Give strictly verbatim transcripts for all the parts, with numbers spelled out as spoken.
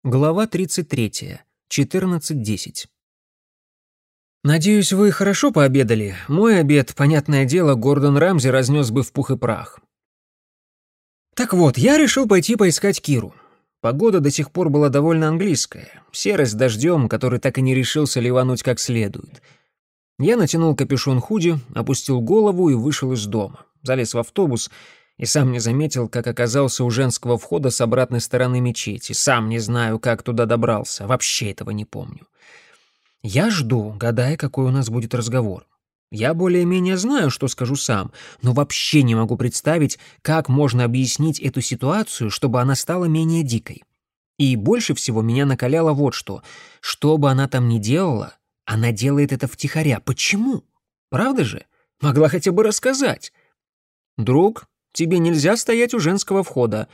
Глава тридцать третья. четырнадцать десять. «Надеюсь, вы хорошо пообедали. Мой обед, понятное дело, Гордон Рамзи разнес бы в пух и прах». Так вот, я решил пойти поискать Киру. Погода до сих пор была довольно английская. Серость с дождем, который так и не решился ливануть как следует. Я натянул капюшон худи, опустил голову и вышел из дома. Залез в автобус и сам не заметил, как оказался у женского входа с обратной стороны мечети. Сам не знаю, как туда добрался. Вообще этого не помню. Я жду, гадая, какой у нас будет разговор. Я более-менее знаю, что скажу сам, но вообще не могу представить, как можно объяснить эту ситуацию, чтобы она стала менее дикой. И больше всего меня накаляло вот что. Что бы она там ни делала, она делает это втихаря. Почему? Правда же? Могла хотя бы рассказать. «Друг, тебе нельзя стоять у женского входа».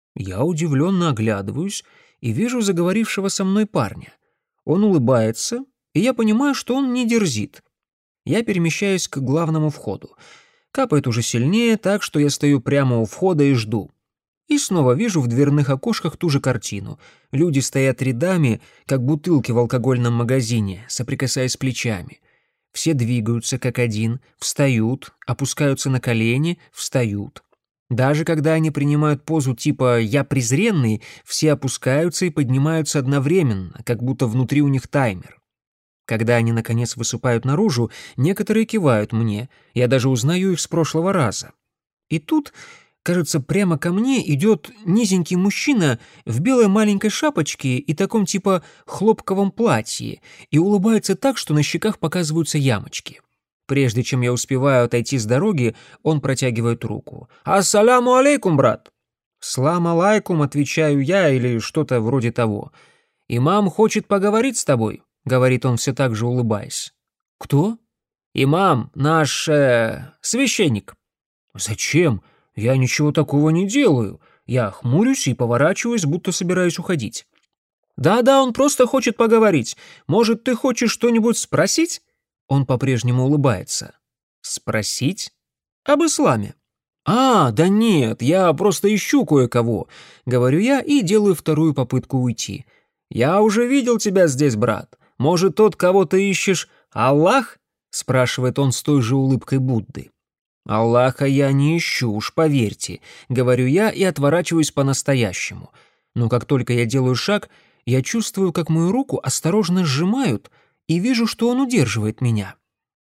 Я удивленно оглядываюсь и вижу заговорившего со мной парня. Он улыбается, и я понимаю, что он не дерзит. Я перемещаюсь к главному входу. Капает уже сильнее, так что я стою прямо у входа и жду. И снова вижу в дверных окошках ту же картину. Люди стоят рядами, как бутылки в алкогольном магазине, соприкасаясь плечами. Все двигаются как один, встают, опускаются на колени, встают. Даже когда они принимают позу типа «я презренный», все опускаются и поднимаются одновременно, как будто внутри у них таймер. Когда они, наконец, высыпают наружу, некоторые кивают мне, я даже узнаю их с прошлого раза. И тут, кажется, прямо ко мне идет низенький мужчина в белой маленькой шапочке и таком типа хлопковом платье и улыбается так, что на щеках показываются ямочки. Прежде чем я успеваю отойти с дороги, он протягивает руку. «Ассаляму алейкум, брат!» «Слам алейкум», отвечаю я, или что-то вроде того. «Имам хочет поговорить с тобой», — говорит он все так же, улыбаясь. «Кто?» «Имам, наш... Э, священник». «Зачем? Я ничего такого не делаю». Я хмурюсь и поворачиваюсь, будто собираюсь уходить. «Да-да, он просто хочет поговорить. Может, ты хочешь что-нибудь спросить?» Он по-прежнему улыбается. «Спросить? Об исламе». «А, да нет, я просто ищу кое-кого», — говорю я и делаю вторую попытку уйти. «Я уже видел тебя здесь, брат. Может, тот, кого ты ищешь, Аллах?» — спрашивает он с той же улыбкой Будды. «Аллаха я не ищу, уж поверьте», — говорю я и отворачиваюсь по-настоящему. Но как только я делаю шаг, я чувствую, как мою руку осторожно сжимают, и вижу, что он удерживает меня.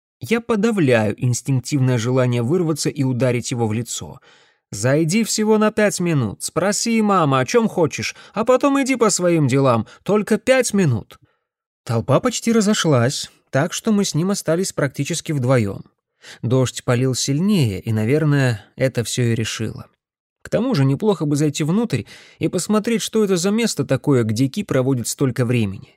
Я подавляю инстинктивное желание вырваться и ударить его в лицо. «Зайди всего на пять минут, спроси имама, о чем хочешь, а потом иди по своим делам, только пять минут». Толпа почти разошлась, так что мы с ним остались практически вдвоем. Дождь полил сильнее, и, наверное, это все и решило. К тому же неплохо бы зайти внутрь и посмотреть, что это за место такое, где Ки проводит столько времени.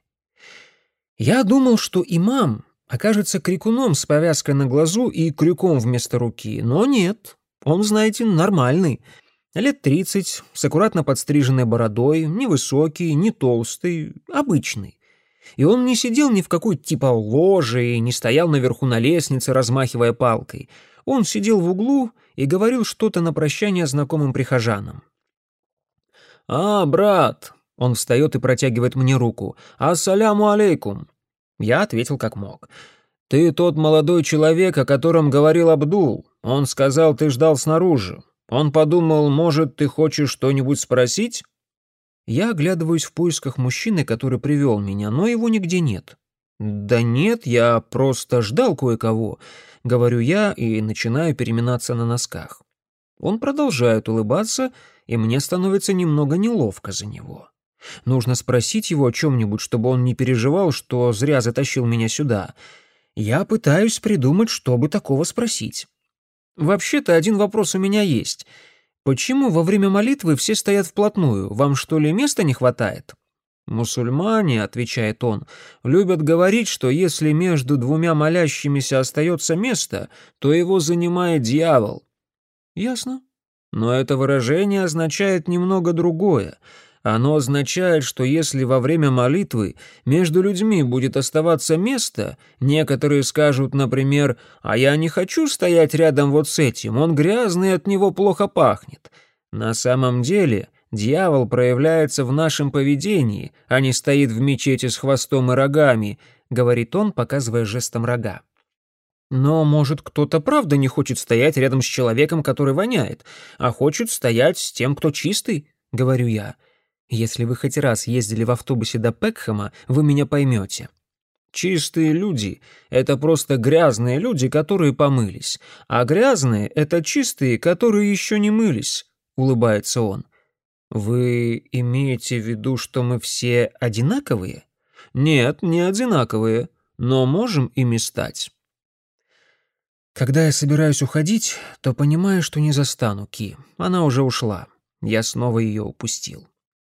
Я думал, что имам окажется крикуном с повязкой на глазу и крюком вместо руки, но нет, он, знаете, нормальный. Лет тридцать, с аккуратно подстриженной бородой, невысокий, не толстый, обычный. И он не сидел ни в какой типа ложе и не стоял наверху на лестнице, размахивая палкой. Он сидел в углу и говорил что-то на прощание знакомым прихожанам. «А, брат!» — он встает и протягивает мне руку. «Ассаляму алейкум!» Я ответил как мог. «Ты тот молодой человек, о котором говорил Абдул. Он сказал, ты ждал снаружи. Он подумал, может, ты хочешь что-нибудь спросить?» Я оглядываюсь в поисках мужчины, который привел меня, но его нигде нет. «Да нет, я просто ждал кое-кого», — говорю я и начинаю переминаться на носках. Он продолжает улыбаться, и мне становится немного неловко за него. Нужно спросить его о чем-нибудь, чтобы он не переживал, что зря затащил меня сюда. Я пытаюсь придумать, чтобы такого спросить. Вообще-то один вопрос у меня есть. Почему во время молитвы все стоят вплотную? Вам что ли места не хватает? «Мусульмане», — отвечает он, — «любят говорить, что если между двумя молящимися остается место, то его занимает дьявол». Ясно. Но это выражение означает немного другое. Оно означает, что если во время молитвы между людьми будет оставаться место, некоторые скажут, например, «А я не хочу стоять рядом вот с этим, он грязный, от него плохо пахнет». На самом деле Дьявол проявляется в нашем поведении, а не стоит в мечети с хвостом и рогами, говорит он, показывая жестом рога. Но, может, кто-то правда не хочет стоять рядом с человеком, который воняет, а хочет стоять с тем, кто чистый, говорю я. Если вы хоть раз ездили в автобусе до Пекхэма, вы меня поймете. Чистые люди — это просто грязные люди, которые помылись, а грязные — это чистые, которые еще не мылись, улыбается он. Вы имеете в виду, что мы все одинаковые? Нет, не одинаковые, но можем ими стать. Когда я собираюсь уходить, то понимаю, что не застану Ки. Она уже ушла. Я снова ее упустил.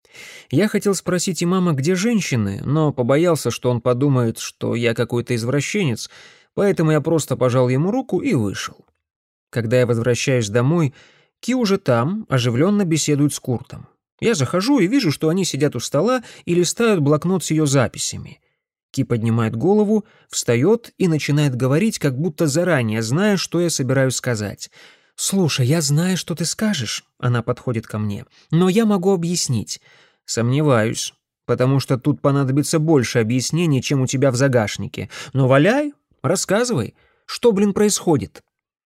Я хотел спросить имама, где женщины, но побоялся, что он подумает, что я какой-то извращенец, поэтому я просто пожал ему руку и вышел. Когда я возвращаюсь домой, Ки уже там, оживленно беседует с Куртом. Я захожу и вижу, что они сидят у стола и листают блокнот с ее записями. Ки поднимает голову, встает и начинает говорить, как будто заранее зная, что я собираюсь сказать. «Слушай, я знаю, что ты скажешь», — она подходит ко мне, — «но я могу объяснить». «Сомневаюсь, потому что тут понадобится больше объяснений, чем у тебя в загашнике. Но валяй, рассказывай, что, блин, происходит?»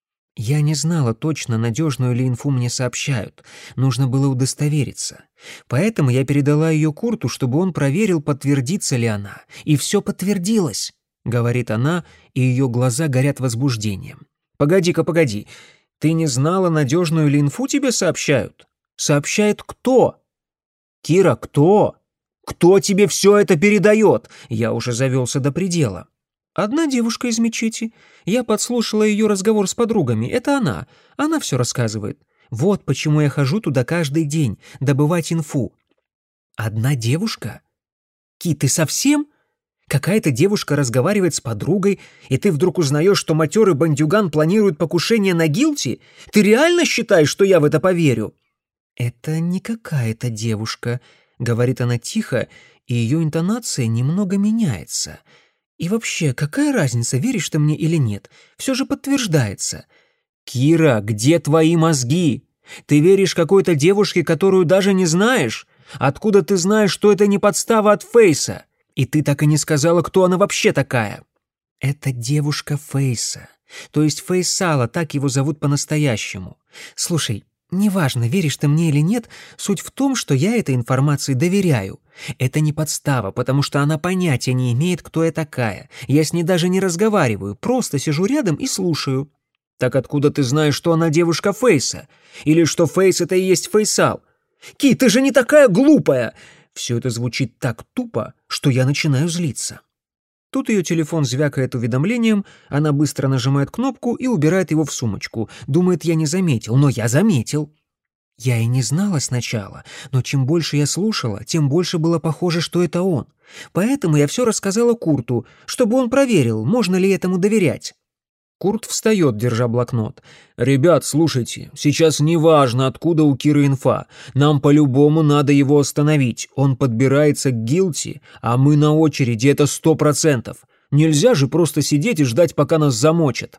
Я не знала точно, надежную ли инфу мне сообщают. Нужно было удостовериться. Поэтому я передала ее Курту, чтобы он проверил, подтвердится ли она. И все подтвердилось, — говорит она, и ее глаза горят возбуждением. «Погоди-ка, погоди. Ты не знала, надежную ли инфу тебе сообщают? Сообщает кто?» «Кира, кто? Кто тебе все это передает?» Я уже завелся до предела. «Одна девушка из мечети. Я подслушала ее разговор с подругами. Это она. Она все рассказывает. Вот почему я хожу туда каждый день, добывать инфу». «Одна девушка? Ки, ты совсем? Какая-то девушка разговаривает с подругой, и ты вдруг узнаешь, что матерый бандюган планирует покушение на Гилти? Ты реально считаешь, что я в это поверю?» «Это не какая-то девушка», — говорит она тихо, и ее интонация немного меняется. «И вообще, какая разница, веришь ты мне или нет? Все же подтверждается». «Кира, где твои мозги? Ты веришь какой-то девушке, которую даже не знаешь? Откуда ты знаешь, что это не подстава от Фейса? И ты так и не сказала, кто она вообще такая». «Это девушка Фейса. То есть Фейсала, так его зовут по-настоящему. Слушай, неважно, веришь ты мне или нет, суть в том, что я этой информации доверяю. Это не подстава, потому что она понятия не имеет, кто я такая. Я с ней даже не разговариваю, просто сижу рядом и слушаю». «Так откуда ты знаешь, что она девушка Фейса? Или что Фейс — это и есть Фейсал? Ки, ты же не такая глупая!» Все это звучит так тупо, что я начинаю злиться. Тут ее телефон звякает уведомлением, она быстро нажимает кнопку и убирает его в сумочку. Думает, я не заметил, но я заметил. Я и не знала сначала, но чем больше я слушала, тем больше было похоже, что это он. Поэтому я все рассказала Курту, чтобы он проверил, можно ли этому доверять. Курт встает, держа блокнот. «Ребят, слушайте, сейчас не важно, откуда у Киры инфа. Нам по-любому надо его остановить. Он подбирается к Гилти, а мы на очереди, это сто процентов. Нельзя же просто сидеть и ждать, пока нас замочат».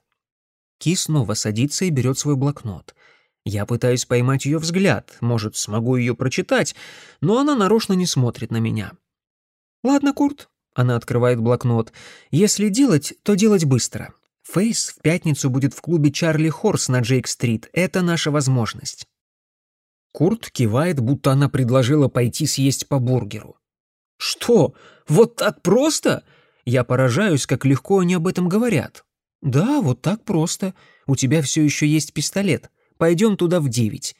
Ки снова садится и берет свой блокнот. Я пытаюсь поймать ее взгляд, может, смогу ее прочитать, но она нарочно не смотрит на меня. «Ладно, Курт», — она открывает блокнот, — «если делать, то делать быстро. Фейс в пятницу будет в клубе Чарли Хорс на Джейк-стрит. Это наша возможность». Курт кивает, будто она предложила пойти съесть по бургеру. «Что? Вот так просто?» Я поражаюсь, как легко они об этом говорят. «Да, вот так просто. У тебя все еще есть пистолет. Пойдем туда в девять».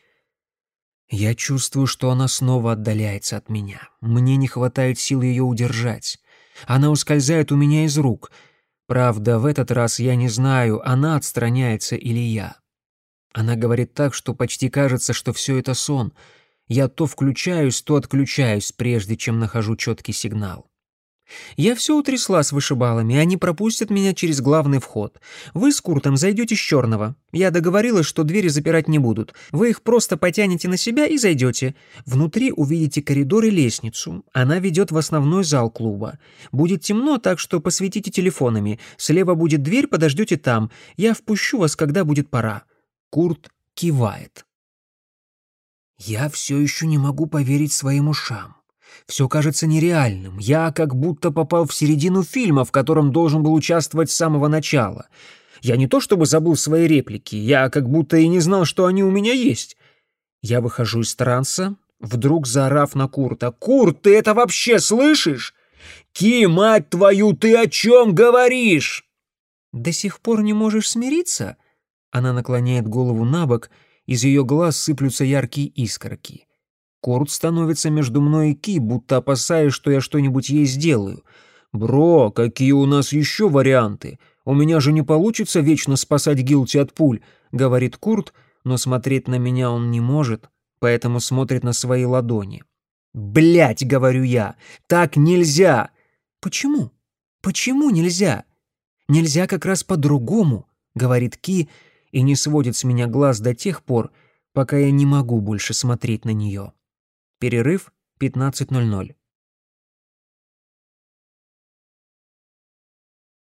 Я чувствую, что она снова отдаляется от меня. Мне не хватает сил ее удержать. Она ускользает у меня из рук. Правда, в этот раз я не знаю, она отстраняется или я. Она говорит так, что почти кажется, что все это сон. Я то включаюсь, то отключаюсь, прежде чем нахожу четкий сигнал. Я все утрясла с вышибалами, они пропустят меня через главный вход. Вы с Куртом зайдете с черного. Я договорилась, что двери запирать не будут. Вы их просто потянете на себя и зайдете. Внутри увидите коридор и лестницу. Она ведет в основной зал клуба. Будет темно, так что посветите телефонами. Слева будет дверь, подождете там. Я впущу вас, когда будет пора». Курт кивает. Я все еще не могу поверить своим ушам. Все кажется нереальным. Я как будто попал в середину фильма, в котором должен был участвовать с самого начала. Я не то чтобы забыл свои реплики, я как будто и не знал, что они у меня есть. Я выхожу из транса, вдруг заорав на Курта: «Курт, ты это вообще слышишь? Ки, мать твою, ты о чем говоришь?» «До сих пор не можешь смириться?» Она наклоняет голову на бок, из ее глаз сыплются яркие искорки. Курт становится между мной и Ки, будто опасаясь, что я что-нибудь ей сделаю. «Бро, какие у нас еще варианты? У меня же не получится вечно спасать Гилти от пуль», — говорит Курт, но смотреть на меня он не может, поэтому смотрит на свои ладони. «Блядь», — говорю я, — «так нельзя!» «Почему? Почему нельзя?» «Нельзя как раз по-другому», — говорит Ки и не сводит с меня глаз до тех пор, пока я не могу больше смотреть на нее. Перерыв пятнадцать ноль ноль.